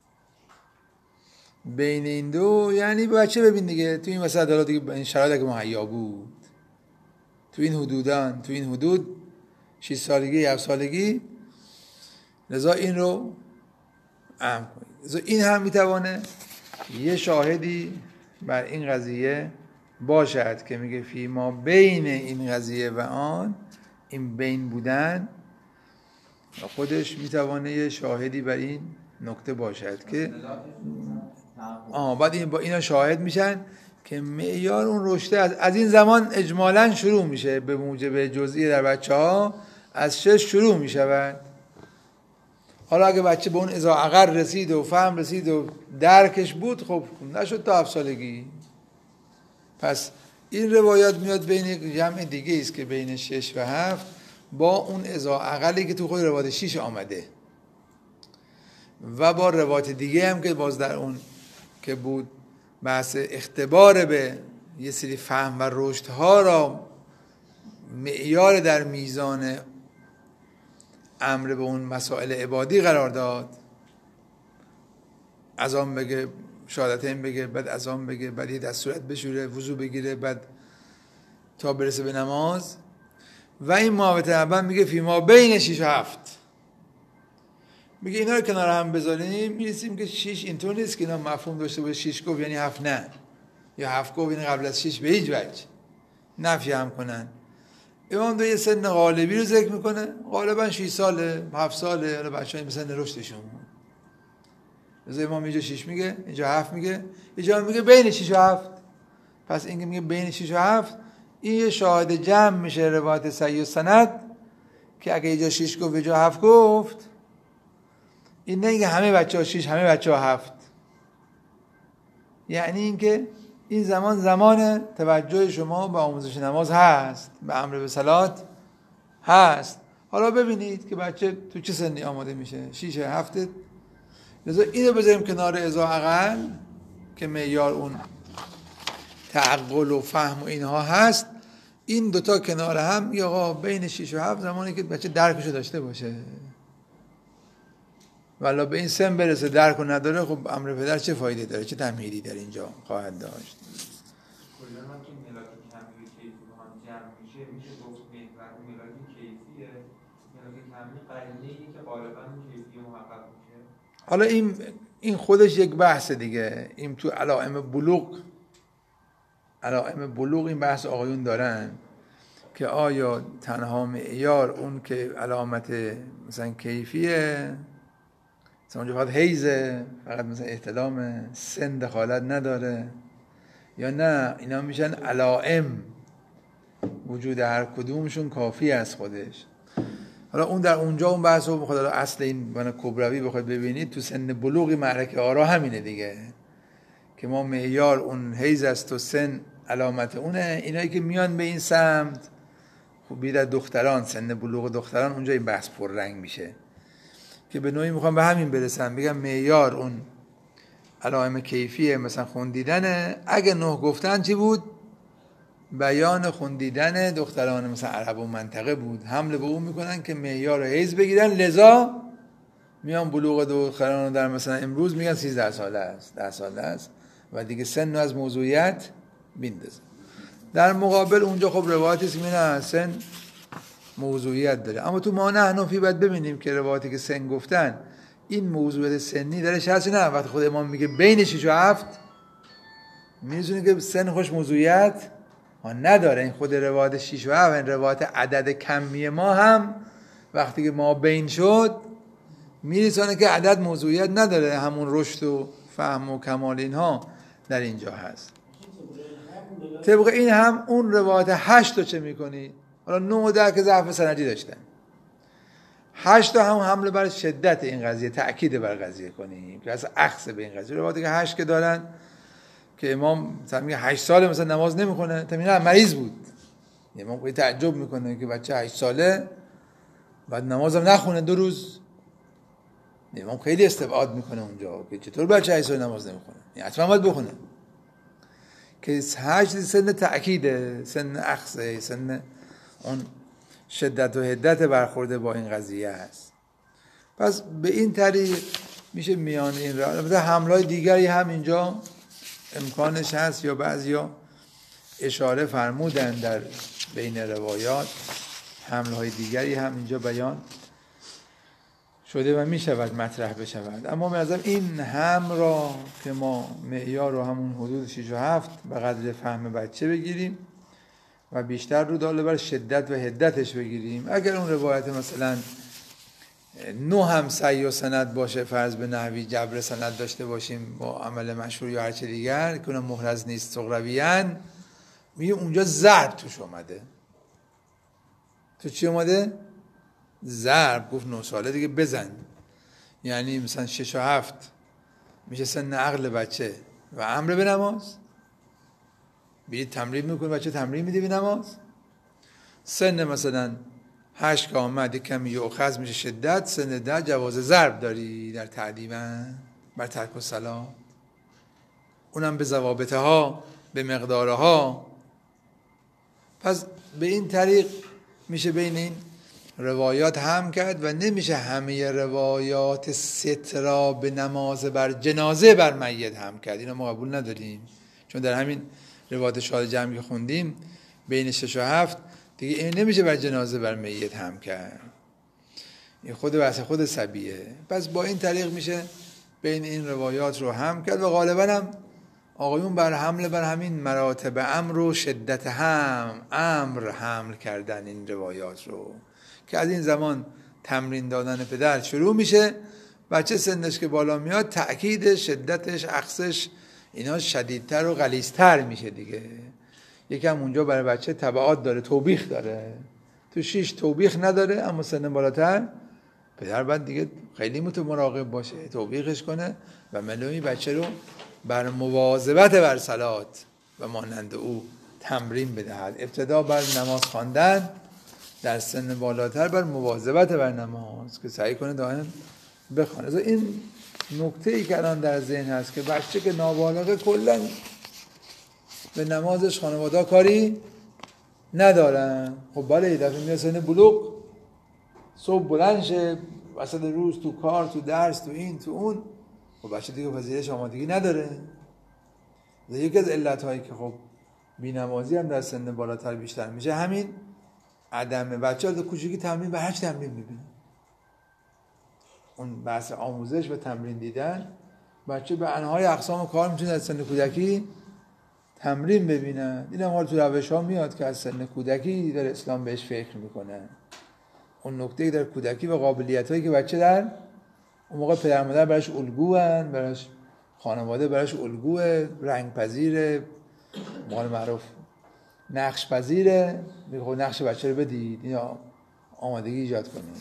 بین این دو یعنی بچه ببین دیگه تو این وسط حالا دیگه این شرایط که مهیا بود، تو این حدودان، تو این حدود شش سالگی هفت سالگی. لذا این رو اهم کنید. لذا این هم میتوانه یه شاهدی بر این قضیه باشد که میگه فی ما بین این قضیه و آن، این بین بودن خودش میتوانه یه شاهدی بر این نکته باشد که آه بعد این با اینا شاهد میشن که معیار اون رشد از, از این زمان اجمالاً شروع میشه به موجب جزئی در بچه ها از شش شروع میشود. حالا اگه بچه به اون اذا عقل رسید و فهم رسید و درکش بود خب نشد تا هفت سالگی. پس این روایات میاد بین یک جمع دیگه است که بین شش و هفت با اون اذا عقلی که تو خود روایت شش آمده و با روایت دیگه هم که باز در اون که بود بحث اختبار به یه سری فهم و رشدها را معیار در میزان امر به اون مسائل عبادی قرار داد. از آن بگه شهادتین بگه، بعد از آن بگه، بعد یه دست صورت بشوره، وضو بگیره، بعد تا برسه به نماز. و این معاوضه اول میگه فیما بین شیش و هفت، میگه اینا رو کنار هم بذاریم میرسیم که شیش اینطور نیست که اینا مفهوم داشته باشه شیش گفت یعنی هفت نه، یا هفت گفت یعنی قبل از شیش به هیچ وجه نفی هم کنن. امام دو یه سن غالبی رو ذکر میکنه، غالبا شیش ساله، هفت ساله، حالا بچه‌ها مثلا رشدشون. مثلا امام اینجا شیش میگه، اینجا هفت میگه، اینجا میگه بین شیش و هفت. پس اینکه میگه بین شیش و هفت این یه شاهد جمع میشه روایت صحیح و سند که اگه اینجا شیش گفت اینجا هفت گفت، این نه اینکه همه بچه‌ها شیش همه بچه‌ها هفت، یعنی اینکه این زمان زمان توجه شما به آموزش نماز هست، به امر به صلات هست. حالا ببینید که بچه تو چه سنی آماده میشه، شیش هفته، لذا اینو بذاریم کنار اذا عقل که معیار اون تعقل و فهم و اینها هست. این دوتا کنار هم یا آقا بین شیش و هفت زمانی که بچه درکشو داشته باشه، والا به این سن برسه درک و نداره، خب امر پدر چه فایده داره، چه تمهیدی در اینجا خواهد داشت.
کلا هم که ملاک کمی کیفی با هم جمع میشه میشه گفت محور ملاک کیفیه، ملاک کمی قرینه‌ای که غالبا کیفی محقق میشه.
حالا این این خودش یک بحث دیگه، این تو علائم بلوغ علائم بلوغ این بحث آقایون دارن که آیا تنها معیار اون که علامت مثلا کیفیه، مثلا اونجا فقط حیزه، فقط مثلا احتلام، سن دخالت نداره، یا نه اینا میشن علائم وجود هر کدومشون کافی از خودش. حالا اون در اونجا اون بحث رو بخواد اصل این بنا کبروی بخواد ببینید تو سن بلوغی معرکه آرا همینه دیگه، که ما معیار اون حیز است و سن علامت اونه. اینایی که میان به این سمت خب بیاد دختران، سن بلوغ دختران، اونجا این بحث پررنگ میشه که به نوعی میخوام به همین برسم، بگم معیار اون علائم کیفیه، مثلا خوندیدنه. اگه نه گفتن چی بود؟ بیان خوندیدن دختران مثلا عرب و منطقه بود، حمله به اون میکنن که معیار حیض بگیرن، لذا میان بلوغ دختران در مثلا امروز میگن سیزده ساله است، ده ساله است و دیگه سن از موضوعیت بیندازه. در مقابل اونجا خب روایتی است میگن سن موضوعیت داره. اما تو ما حنفی باید ببینیم که روایتی که سن گفتن این موضوعیت سنی درش هست نه. وقتی خود امام میگه بین شش و هفت میدونید که سن خوش موضوعیت ها نداره. این خود روایت شش و هفت، این روایت عدد کمی ما هم وقتی که ما بین شد میرسونه که عدد موضوعیت نداره، همون رشد و فهم و کمال اینها در اینجا هست. طبق این هم اون روایت هشت رو چه میکنید؟ حالا نه و ده که ضعف سندی داشتن، هشت هم حمله بر شدت این قضیه، تأکید بر قضیه کنیم که اصلا اخذ به این قضیه. روایتی که هشت که دارن که امام مثلا میگه هشت ساله مثلا نماز نمیکنه، تا میگه مریض بود. امام خیلی تعجب میکنه که بچه هشت ساله بعد نمازم نخونه دو روز. امام خیلی استبعاد میکنه اونجا که چطور بچه هشت ساله نماز نمیخونه، یعنی حتما باید بخونه. که هشت سن تأکیده، سن اخذه، سن اون شدت و حدت برخورده با این قضیه است. پس به این طریق میشه میان این را مثلا حملهای دیگری هم اینجا امکانش هست، یا بعضیا اشاره فرمودن در بین روایات حملهای دیگری هم اینجا بیان شده و میشود مطرح بشود. اما مثلا این هم را که ما معیار رو همون حدود شش و هفت به قدر فهم بچه بگیریم و بیشتر رو داله بر شدت و حدتش بگیریم. اگر اون روایت مثلا نو هم سعی و سند باشه، فرض به نحوی جبر سند داشته باشیم با عمل مشهور یا هرچه دیگر که اونم محرز نیست سغرویان، میگه اونجا ضرب توش اومده. تو چی اومده؟ ضرب. گفت نه ساله دیگه بزن، یعنی مثلا شش و هفت میشه سن عقل بچه و امر به نماز، بیدید تمرین میکنه بچه تمرین میده به نماز. سن مثلا هشت که آمد یک کمی یؤخذ میشه شدت، سن ده جواز ضرب داری در تعدیبا بر ترک الصلاة، اونم به ضوابطها به مقدارها. پس به این طریق میشه بین این روایات هم کرد و نمیشه همه روایات سترا به نماز بر جنازه بر میت هم کرد. اینو ما قبول نداریم، چون در همین روایات شاهد جمعی که خوندیم بین شش و هفت دیگه این نمیشه بر جنازه بر میت هم کرد، این خود بحث خود صبیه. پس با این طریق میشه بین این روایات رو هم کرد و غالبا هم آقایون بر حمل بر همین مراتب امر و شدت هم امر حمل کردن این روایات رو که از این زمان تمرین دادن پدر شروع میشه، بچه سنش که بالا میاد تأکید شدتش اخصش اینا شدیدتر و غلیظتر میشه دیگه. یکم اونجا برای بچه تبعات داره، توبیخ داره. تو شیش توبیخ نداره، اما سن بالاتر پدر باید دیگه خیلی مراقب باشه، توبیخش کنه و ملوی بچه رو بر مواظبت بر صلات و مانند او تمرین بدهد. ابتدا بر نماز خواندن، در سن بالاتر بر مواظبت بر نماز که سعی کنه دائما بخونه. این نکته ای که الان در ذهن هست که بچه که نابالغه کلا به نمازش خانواده کاری ندارن. خب بله یه دفعه میاد سن بلوغ، صبح بلند شه وسط روز تو کار تو درس تو این تو اون، خب بچه دیگه پذیرش آمادگی نداره. یکی از علت‌هایی که خب بی‌نمازی هم در سن بالاتر بیشتر میشه همین عدم. بچه ها کوچیکی تمرین به هر چی تمرین میبینه، اون بحث آموزش و تمرین دیدن، بچه به انواع اقسام کار میتونه از سن کودکی تمرین ببینن. این هم حال تو روش ها میاد که از سن کودکی در اسلام بهش فکر میکنن. اون نکته در کودکی و قابلیت هایی که بچه در اون موقع پدر مادر براش الگوان، براش خانواده براش الگوه، رنگ پذیره، مال معروف نقش پذیره، میگه خب نقش بچه رو بدید اینا آمادگی ایجاد کنید.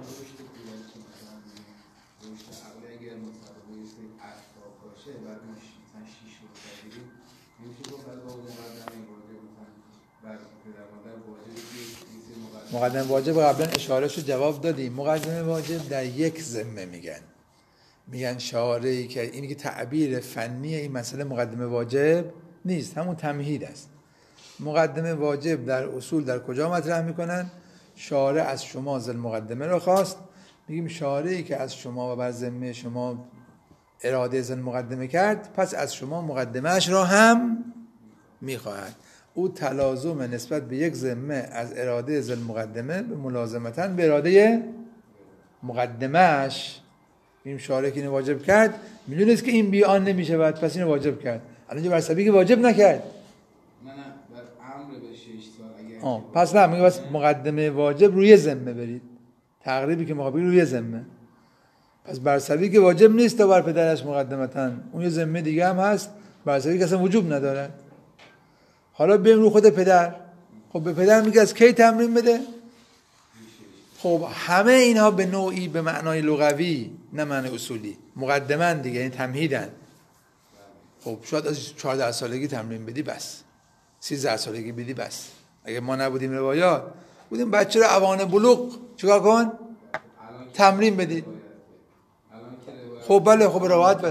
مقدمه واجب قبلا اشاره شد جواب دادیم. مقدمه واجب در یک ذمه میگن میگن شارعی که اینی که تعبیر فنی این مسئله مقدمه واجب نیست، همون تمهید است. مقدمه واجب در اصول در کجا مطرح میکنن؟ شارع از شما ذل مقدمه را خواست، میگیم شارعی که از شما و بر ذمه شما اراده ذل مقدمه کرد، پس از شما مقدمهش را هم میخواهد. او تلازم نسبت به یک ذمه از اراده ذل مقدمه به ملازمتن به اراده مقدمهش. میگیم شارع که اینو واجب کرد میدونست که این بیان نمیشه بعد پس اینو واجب کرد، الان جو بر سبیل که واجب نکرد.
نه نه بر امر به شش سال اگه
آه پس نه میگه بس مقدمه واجب روی ذمه برید، تقریبی که مقابل روی ذمه، پس بر سبیل که واجب نیست تا بر پدرش مقدمتن، اون یه ذمه دیگه هم هست بر سبیل که اصلا وجوب نداره. حالا بریم رو خود پدر. خب به پدر میگه از کی تمرین بده؟ خب همه اینها به نوعی به معنای لغوی نه معنای اصولی مقدمن دیگه، این تمهیدن. خب شاید از چهارده سالگی تمرین بدی بس، سیزده سالگی بدی بس. اگه ما نبودیم روایات بودیم بچه رو اوان بلوغ چیکار کن؟ تمرین بدید. خب بله خب روایت بله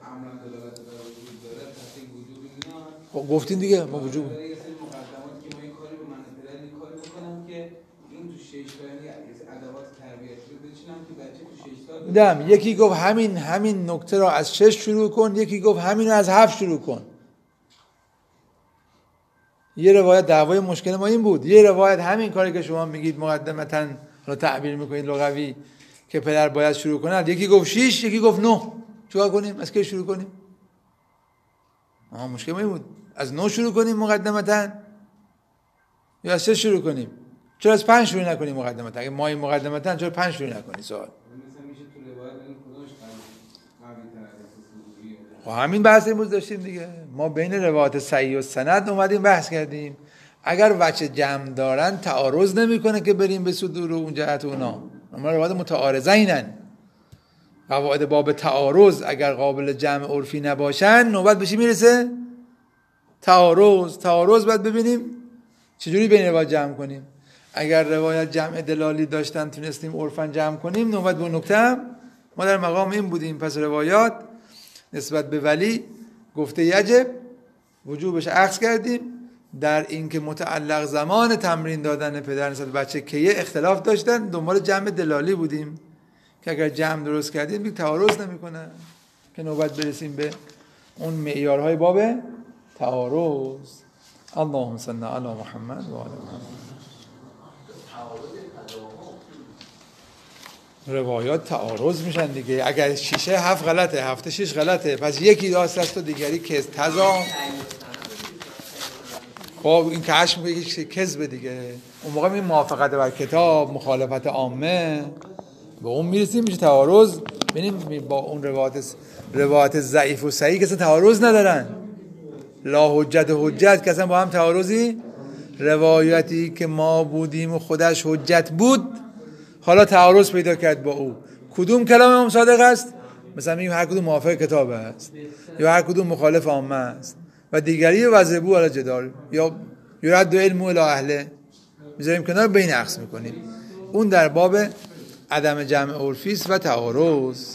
خب گفتین دیگه ما وجود دم. یکی گفت همین همین نکته را از شش شروع کن، یکی گفت همین را از هفت شروع کن. یه روایت دعوای مشکل ما این بود، یه روایت همین کاری که شما میگید مقدمتاً رو تعبیر میکنید لغوی که پدر باید شروع کند، یکی گفت شش یکی گفت نه. چیکار کنیم؟ از کی شروع کنیم؟ آها مشکل ما این بود، از نه شروع کنیم مقدمتاً یا از شش شروع کنیم؟ چرا از پنج شروع نکنیم مقدمتاً؟ اگه ما این مقدمتاً چرا پنج شروع نکنیم؟ سوال خب همین بحث امروز داشتیم دیگه. ما بین روایات صحیح و سند اومدیم بحث کردیم. اگر وجه جمع دارن تعارض نمیکنه که بریم به صدور و اون جهت اونا. اما روایات متعارضه اینن. قواعد باب تعارض اگر قابل جمع عرفی نباشن نوبت بشی میرسه تعارض. تعارض باید ببینیم چجوری بین روایات جمع کنیم. اگر روایت جمع دلالی داشتن تونستیم عرفاً جمع کنیم نوبت به نکته ما در مقام این بودیم. پس روایات نسبت به ولی گفته یجب وجوبش عکس کردیم. در این که متعلق زمان تمرین دادن پدر نسبت بچه که یه اختلاف داشتن دنبال جمع دلالی بودیم که اگر جمع درست کردیم دیگه تعارض نمیکنه که نوبت برسیم به اون معیارهای باب تعارض. اللهم صل علی محمد و آل محمد. روایات تعارض میشن دیگه. اگر شیشه هفت غلطه هفته شیش غلطه پس یکی راست است و دیگری کذب تضاد. خب این کشف میگه یک کذب دیگه. اون موقع می موافقت بر کتاب مخالفت عامه به اون میرسیم میشه تعارض. ببینیم با اون روایات روایات ضعیف و صحیح که اصلا تعارض ندارن. لا حجت و حجت که اصلا با هم تعارضی. روایتی که ما بودیم و خودش حجت بود حالا تعارض پیدا کرد با او. کدوم کلام امام صادق است؟ مثلا میگیم هر کدوم موافق کتاب است یا هر کدوم مخالف عامه است و دیگری وضعبو علی جدال یا یرد علم الی اهله میذاریم کنار بین عکس میکنیم. اون در باب عدم جمع عرفی است و تعارض.